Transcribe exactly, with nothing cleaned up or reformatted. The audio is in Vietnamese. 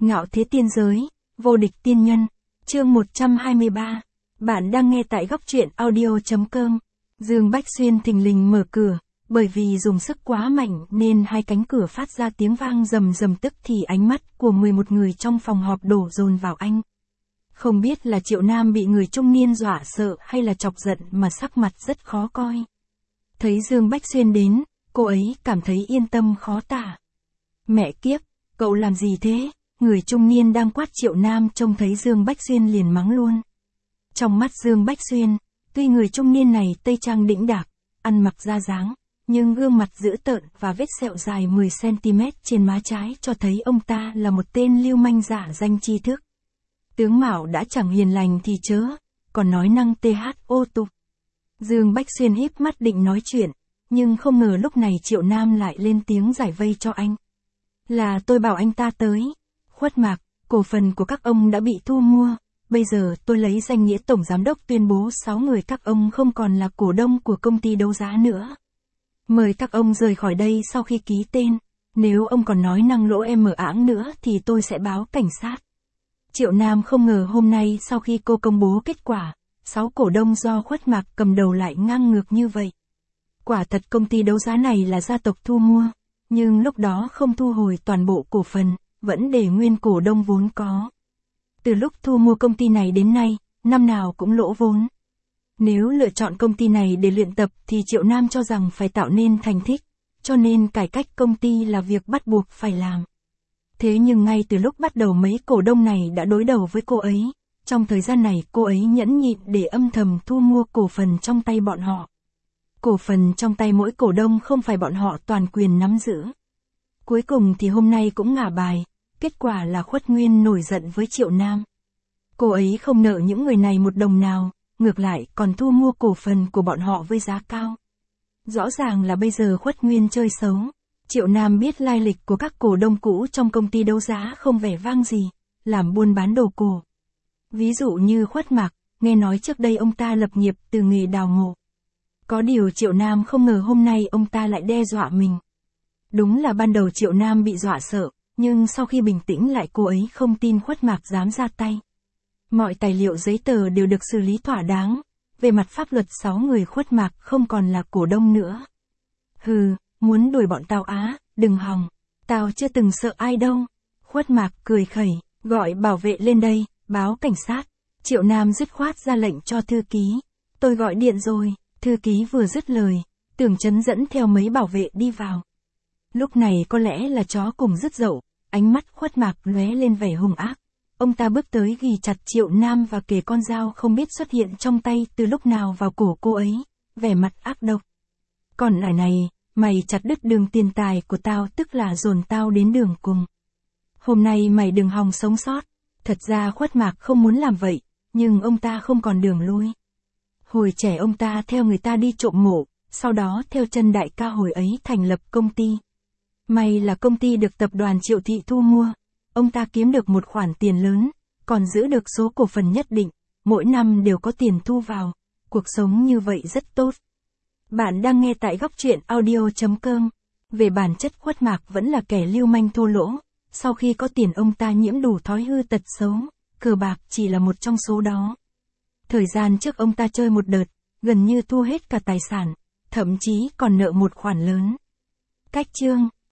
Ngạo thế tiên giới, vô địch tiên nhân, chương một trăm hai mươi ba. Bạn đang nghe tại góc truyện audio.com. Dương Bách Xuyên thình lình mở cửa, bởi vì dùng sức quá mạnh nên hai cánh cửa phát ra tiếng vang rầm rầm, tức thì ánh mắt của mười một người trong phòng họp đổ dồn vào anh. Không biết là Triệu Nam bị người trung niên dọa sợ hay là chọc giận mà sắc mặt rất khó coi. Thấy Dương Bách Xuyên đến, cô ấy cảm thấy yên tâm khó tả. Mẹ kiếp, cậu làm gì thế? Người trung niên đang quát Triệu Nam trông thấy Dương Bách Xuyên liền mắng luôn. Trong mắt Dương Bách Xuyên, tuy người trung niên này tây trang đĩnh đạc, ăn mặc ra dáng, nhưng gương mặt dữ tợn và vết sẹo dài mười xăng-ti-mét trên má trái cho thấy ông ta là một tên lưu manh giả danh tri thức. Tướng mạo đã chẳng hiền lành thì chớ, còn nói năng tê hát ô tục. Dương Bách Xuyên híp mắt định nói chuyện, nhưng không ngờ lúc này Triệu Nam lại lên tiếng giải vây cho anh. Là tôi bảo anh ta tới. Khuất Mạc, cổ phần của các ông đã bị thu mua, bây giờ tôi lấy danh nghĩa tổng giám đốc tuyên bố sáu người các ông không còn là cổ đông của công ty đấu giá nữa. Mời các ông rời khỏi đây sau khi ký tên, nếu ông còn nói năng lỗ em mở áng nữa thì tôi sẽ báo cảnh sát. Triệu Nam không ngờ hôm nay sau khi cô công bố kết quả, sáu cổ đông do Khuất Mạc cầm đầu lại ngang ngược như vậy. Quả thật công ty đấu giá này là gia tộc thu mua, nhưng lúc đó không thu hồi toàn bộ cổ phần, vẫn để nguyên cổ đông vốn có. Từ lúc thu mua công ty này đến nay, năm nào cũng lỗ vốn. Nếu lựa chọn công ty này để luyện tập thì Triệu Nam cho rằng phải tạo nên thành tích, cho nên cải cách công ty là việc bắt buộc phải làm. Thế nhưng ngay từ lúc bắt đầu mấy cổ đông này đã đối đầu với cô ấy, trong thời gian này cô ấy nhẫn nhịn để âm thầm thu mua cổ phần trong tay bọn họ. Cổ phần trong tay mỗi cổ đông không phải bọn họ toàn quyền nắm giữ. Cuối cùng thì hôm nay cũng ngả bài, kết quả là Khuất Nguyên nổi giận với Triệu Nam. Cô ấy không nợ những người này một đồng nào, ngược lại còn thu mua cổ phần của bọn họ với giá cao. Rõ ràng là bây giờ Khuất Nguyên chơi xấu. Triệu Nam biết lai lịch của các cổ đông cũ trong công ty đấu giá không vẻ vang gì, làm buôn bán đồ cổ. Ví dụ như Khuất Mạc, nghe nói trước đây ông ta lập nghiệp từ nghề đào mộ. Có điều Triệu Nam không ngờ hôm nay ông ta lại đe dọa mình. Đúng là ban đầu Triệu Nam bị dọa sợ, nhưng sau khi bình tĩnh lại cô ấy không tin Khuất Mạc dám ra tay. Mọi tài liệu giấy tờ đều được xử lý thỏa đáng, về mặt pháp luật sáu người Khuất Mạc không còn là cổ đông nữa. Hừ, muốn đuổi bọn tao á, đừng hòng, tao chưa từng sợ ai đâu. Khuất Mạc cười khẩy, gọi bảo vệ lên đây, báo cảnh sát. Triệu Nam dứt khoát ra lệnh cho thư ký. Tôi gọi điện rồi. Thư ký vừa dứt lời, Tưởng Chấn dẫn theo mấy bảo vệ đi vào. Lúc này có lẽ là chó cùng dứt dậu, ánh mắt Khuất Mạc lóe lên vẻ hung ác. Ông ta bước tới ghì chặt Triệu Nam và kề con dao không biết xuất hiện trong tay từ lúc nào vào cổ cô ấy, vẻ mặt ác độc. Còn lại này, mày chặt đứt đường tiền tài của tao, tức là dồn tao đến đường cùng. Hôm nay mày đừng hòng sống sót. Thật ra Khuất Mạc không muốn làm vậy, nhưng ông ta không còn đường lui. Hồi trẻ ông ta theo người ta đi trộm mộ, sau đó theo chân đại ca hồi ấy thành lập công ty. May là công ty được tập đoàn Triệu Thị thu mua, ông ta kiếm được một khoản tiền lớn, còn giữ được số cổ phần nhất định, mỗi năm đều có tiền thu vào, cuộc sống như vậy rất tốt. Bạn đang nghe tại góc truyện audio.com. Về bản chất Khuất Mạc vẫn là kẻ lưu manh thô lỗ, sau khi có tiền ông ta nhiễm đủ thói hư tật xấu, cờ bạc chỉ là một trong số đó. Thời gian trước ông ta chơi một đợt, gần như thu hết cả tài sản, thậm chí còn nợ một khoản lớn. Cách chương